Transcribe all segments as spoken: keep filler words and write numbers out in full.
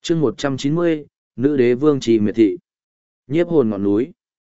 chương một trăm chín mươi, nữ đế vương trì miệt thị. Nhiếp hồn ngọn núi.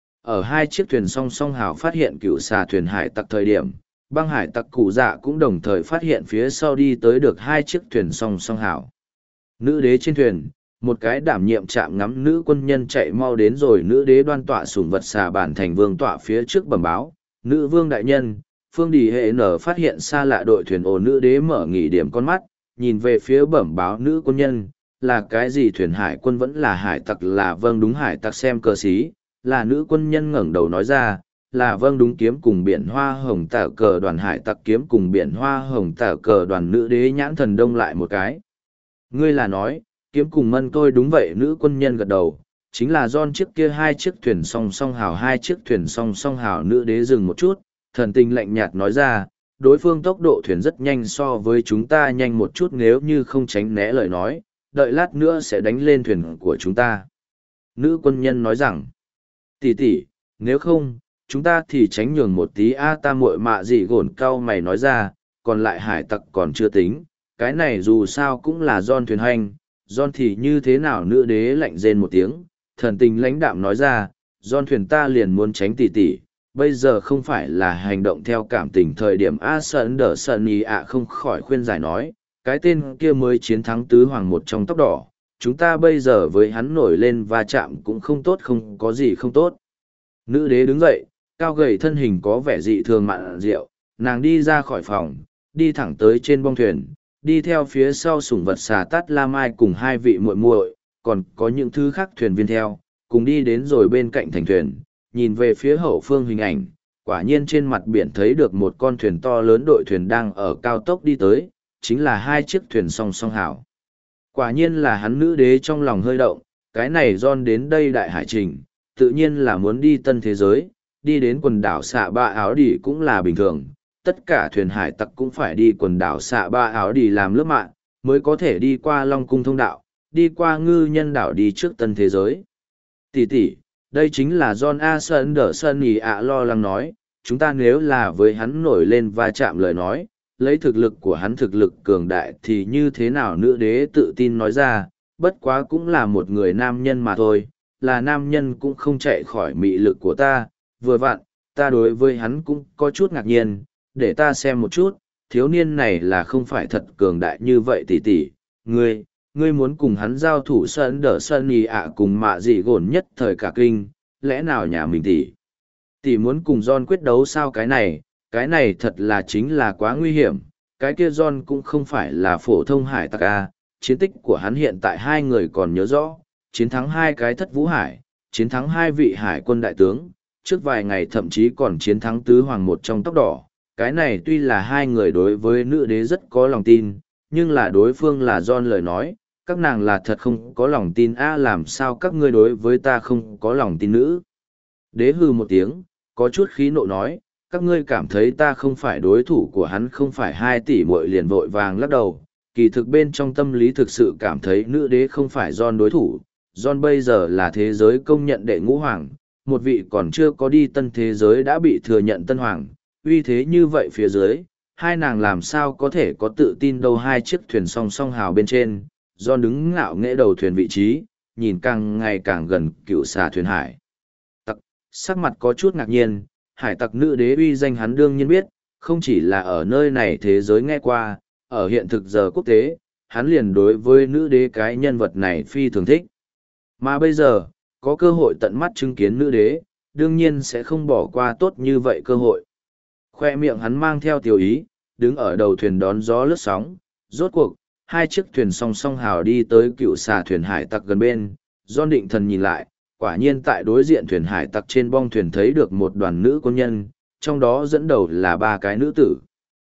Ở hai chiếc thuyền song song hào phát hiện cựu xà thuyền hải tặc thời điểm, băng hải tặc cụ dạ cũng đồng thời phát hiện phía sau đi tới được hai chiếc thuyền song song hào. Nữ đế trên thuyền, một cái đảm nhiệm chạm ngắm nữ quân nhân chạy mau đến rồi nữ đế đoan tọa sủng vật xà bản thành vương tọa phía trước bẩm báo, nữ vương đại nhân, phương đi hệ nở phát hiện xa lạ đội thuyền ồ nữ đế mở nghỉ điểm con mắt, nhìn về phía bẩm báo nữ quân nhân, là cái gì thuyền hải quân vẫn là hải tặc là vâng đúng hải tặc xem cờ xí, là nữ quân nhân ngẩng đầu nói ra, là vâng đúng kiếm cùng biển hoa hồng tả cờ đoàn hải tặc kiếm cùng biển hoa hồng tả cờ đoàn nữ đế nhãn thần đông lại một cái. Ngươi là nói, kiếm cùng mân tôi đúng vậy nữ quân nhân gật đầu, chính là John chiếc kia hai chiếc thuyền song song hào hai chiếc thuyền song song hào nữ đế dừng một chút, thần tình lạnh nhạt nói ra, đối phương tốc độ thuyền rất nhanh so với chúng ta nhanh một chút nếu như không tránh né lời nói, đợi lát nữa sẽ đánh lên thuyền của chúng ta. Nữ quân nhân nói rằng, tỷ tỷ, nếu không, chúng ta thì tránh nhường một tí a ta muội mạ gì gồn cao mày nói ra, còn lại hải tặc còn chưa tính, cái này dù sao cũng là John thuyền hành, John thì như thế nào nữ đế lạnh rên một tiếng, thần tình lãnh đạm nói ra, John thuyền ta liền muốn tránh tỷ tỷ, bây giờ không phải là hành động theo cảm tình thời điểm A Sơn Đờ Sơn Ý ạ không khỏi khuyên giải nói, cái tên kia mới chiến thắng tứ hoàng một trong tóc đỏ, chúng ta bây giờ với hắn nổi lên va chạm cũng không tốt không có gì không tốt. Nữ đế đứng dậy, cao gầy thân hình có vẻ dị thường mặn rượu, nàng đi ra khỏi phòng, đi thẳng tới trên bong thuyền, đi theo phía sau sủng vật xà tát la mai cùng hai vị muội muội, còn có những thứ khác thuyền viên theo, cùng đi đến rồi bên cạnh thành thuyền, nhìn về phía hậu phương hình ảnh, quả nhiên trên mặt biển thấy được một con thuyền to lớn đội thuyền đang ở cao tốc đi tới, chính là hai chiếc thuyền song song hảo. Quả nhiên là hắn nữ đế trong lòng hơi động, cái này John đến đây đại hải trình, tự nhiên là muốn đi tân thế giới, đi đến quần đảo xạ ba áo đỉ cũng là bình thường, tất cả thuyền hải tặc cũng phải đi quần đảo xạ ba áo đỉ làm lớp mạng, mới có thể đi qua Long Cung thông đạo, đi qua ngư nhân đảo đi trước tân thế giới. Tỷ tỷ, đây chính là John A. Sơn Đờ Sơn Ý ạ lo lắng nói, chúng ta nếu là với hắn nổi lên va chạm lời nói, lấy thực lực của hắn thực lực cường đại thì như thế nào nữ đế tự tin nói ra, bất quá cũng là một người nam nhân mà thôi, là nam nhân cũng không chạy khỏi mị lực của ta, vừa vặn, ta đối với hắn cũng có chút ngạc nhiên, để ta xem một chút, thiếu niên này là không phải thật cường đại như vậy tỷ tỷ, ngươi, ngươi muốn cùng hắn giao thủ Sơn Đờ Sơn Ý ạ cùng mạ dị gồn nhất thời cả kinh, lẽ nào nhà mình tỷ tỷ muốn cùng John quyết đấu sao cái này, cái này thật là chính là quá nguy hiểm, cái kia John cũng không phải là phổ thông hải tặc a, chiến tích của hắn hiện tại hai người còn nhớ rõ, chiến thắng hai cái thất vũ hải, chiến thắng hai vị hải quân đại tướng, trước vài ngày thậm chí còn chiến thắng tứ hoàng một trong tóc đỏ, cái này tuy là hai người đối với nữ đế rất có lòng tin, nhưng là đối phương là John lời nói, các nàng là thật không có lòng tin a làm sao các ngươi đối với ta không có lòng tin nữ. Đế hư một tiếng, có chút khí nộ nói, các ngươi cảm thấy ta không phải đối thủ của hắn không phải hai tỷ muội liền vội vàng lắc đầu, kỳ thực bên trong tâm lý thực sự cảm thấy nữ đế không phải John đối thủ, John bây giờ là thế giới công nhận đệ ngũ hoàng, một vị còn chưa có đi tân thế giới đã bị thừa nhận tân hoàng, uy thế như vậy phía dưới, hai nàng làm sao có thể có tự tin đâu hai chiếc thuyền song song hào bên trên, John đứng ngạo nghễ đầu thuyền vị trí, nhìn càng ngày càng gần cựu xà thuyền hải. Tặc, sắc mặt có chút ngạc nhiên, hải tặc nữ đế uy danh hắn đương nhiên biết, không chỉ là ở nơi này thế giới nghe qua, ở hiện thực giờ quốc tế, hắn liền đối với nữ đế cái nhân vật này phi thường thích. Mà bây giờ, có cơ hội tận mắt chứng kiến nữ đế, đương nhiên sẽ không bỏ qua tốt như vậy cơ hội. Khoe miệng hắn mang theo tiểu ý, đứng ở đầu thuyền đón gió lướt sóng, rốt cuộc, hai chiếc thuyền song song hào đi tới cựu xà thuyền hải tặc gần bên, John định thần nhìn lại, quả nhiên tại đối diện thuyền hải tặc trên bong thuyền thấy được một đoàn nữ quân nhân, trong đó dẫn đầu là ba cái nữ tử.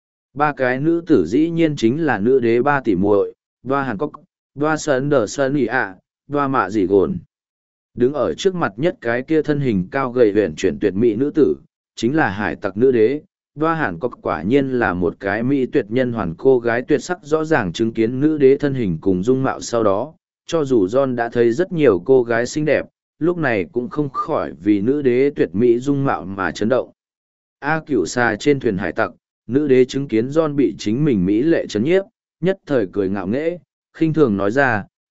Ba cái nữ tử dĩ nhiên chính là nữ đế ba tỷ muội, Đoa Hàn Cốc, Đoa Sơn Đờ Sơn Ý ạ, Đoa Mạ Dị Gồn. Đứng ở trước mặt nhất cái kia thân hình cao gầy huyền chuyển tuyệt mỹ nữ tử, chính là hải tặc nữ đế. Đoa Hàn Cốc quả nhiên là một cái mỹ tuyệt nhân hoàn cô gái tuyệt sắc rõ ràng chứng kiến nữ đế thân hình cùng dung mạo sau đó, cho dù John đã thấy rất nhiều cô gái xinh đẹp, lúc này cũng không khỏi vì nữ đế tuyệt mỹ dung mạo mà chấn động. A cửu xà trên thuyền hải tặc, nữ đế chứng kiến John bị chính mình mỹ lệ chấn nhiếp, nhất thời cười ngạo nghễ, khinh thường nói ra,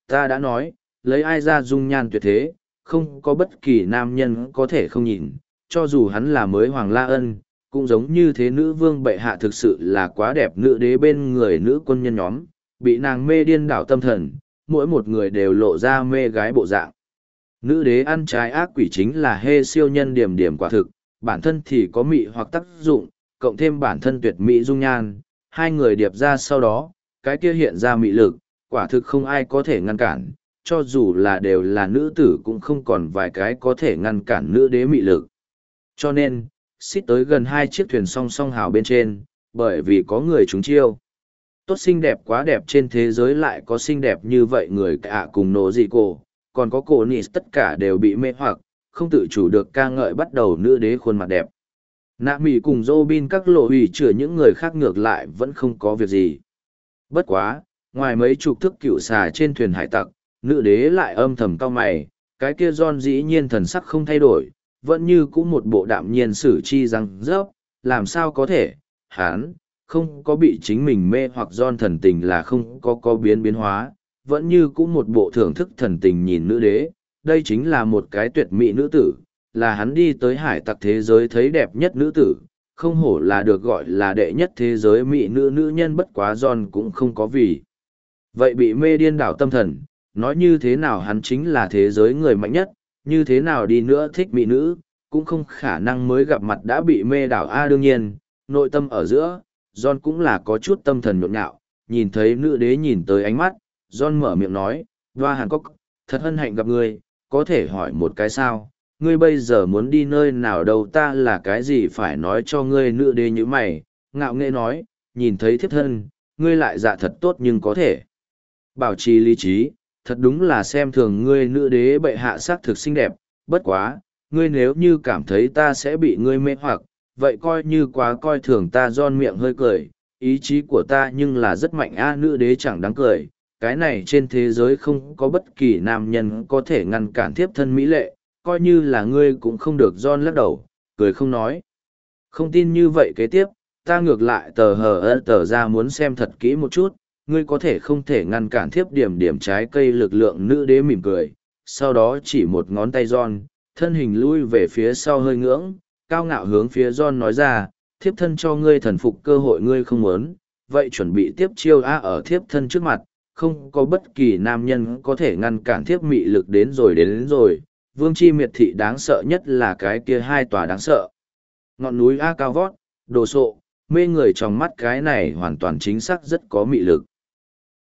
Ta đã nói, lấy ai ra dung nhan tuyệt thế, không có bất kỳ nam nhân có thể không nhìn, cho dù hắn là mới Hoàng La Ân, cũng giống như thế nữ vương bệ hạ thực sự là quá đẹp nữ đế bên người nữ quân nhân nhóm, bị nàng mê điên đảo tâm thần, mỗi một người đều lộ ra mê gái bộ dạng. Nữ đế ăn trái ác quỷ chính là hê siêu nhân điểm điểm quả thực, bản thân thì có mị hoặc tác dụng, cộng thêm bản thân tuyệt mỹ dung nhan, hai người điệp ra sau đó, cái kia hiện ra mị lực, quả thực không ai có thể ngăn cản, cho dù là đều là nữ tử cũng không còn vài cái có thể ngăn cản nữ đế mị lực. Cho nên, xích tới gần hai chiếc thuyền song song hào bên trên, bởi vì có người trúng chiêu. Tốt xinh đẹp quá đẹp trên thế giới lại có xinh đẹp như vậy người cả cùng nổ gì cổ, còn có cổ nị tất cả đều bị mê hoặc, không tự chủ được ca ngợi bắt đầu nữ đế khuôn mặt đẹp. Nạ mỉ cùng Robin các lộ hủy chữa những người khác ngược lại vẫn không có việc gì. Bất quá, ngoài mấy chục thức cựu xà trên thuyền hải tặc, nữ đế lại âm thầm cau mày, cái kia John dĩ nhiên thần sắc không thay đổi, vẫn như cũ một bộ đạm nhiên xử chi răng rớp, làm sao có thể, hán, không có bị chính mình mê hoặc John thần tình là không có có biến biến hóa, vẫn như cũ một bộ thưởng thức thần tình nhìn nữ đế, đây chính là một cái tuyệt mỹ nữ tử, là hắn đi tới hải tặc thế giới thấy đẹp nhất nữ tử, không hổ là được gọi là đệ nhất thế giới mỹ nữ nữ nhân bất quá John cũng không có vì. Vậy bị mê điên đảo tâm thần, nói như thế nào hắn chính là thế giới người mạnh nhất, như thế nào đi nữa thích mỹ nữ, cũng không khả năng mới gặp mặt đã bị mê đảo A đương nhiên, nội tâm ở giữa, John cũng là có chút tâm thần nhộn nhạo, nhìn thấy nữ đế nhìn tới ánh mắt, John mở miệng nói, Hoa Hàn Cốc, thật hân hạnh gặp ngươi, có thể hỏi một cái sao, ngươi bây giờ muốn đi nơi nào đâu ta là cái gì phải nói cho ngươi nữ đế như mày, ngạo nghễ nói, nhìn thấy thiếp thân, ngươi lại dạ thật tốt nhưng có thể. Bảo trì lý trí, thật đúng là xem thường ngươi nữ đế bệ hạ sắc thực xinh đẹp, bất quá, ngươi nếu như cảm thấy ta sẽ bị ngươi mê hoặc, vậy coi như quá coi thường ta Giòn miệng hơi cười, ý chí của ta nhưng là rất mạnh a nữ đế chẳng đáng cười, cái này trên thế giới không có bất kỳ nam nhân có thể ngăn cản thiếp thân mỹ lệ, coi như là ngươi cũng không được Giòn lắc đầu, cười không nói. Không tin như vậy kế tiếp, ta ngược lại tờ hờ ơ tờ ra muốn xem thật kỹ một chút, ngươi có thể không thể ngăn cản thiếp điểm điểm trái cây lực lượng nữ đế mỉm cười, sau đó chỉ một ngón tay Giòn, thân hình lui về phía sau hơi ngưỡng, cao ngạo hướng phía Giòn nói ra, thiếp thân cho ngươi thần phục cơ hội ngươi không muốn, vậy chuẩn bị tiếp chiêu a ở thiếp thân trước mặt, không có bất kỳ nam nhân có thể ngăn cản thiếp mị lực đến rồi đến, đến rồi, vương chi miệt thị đáng sợ nhất là cái kia hai tòa đáng sợ. Ngọn núi A cao vót, đồ sộ, mê người trong mắt cái này hoàn toàn chính xác rất có mị lực.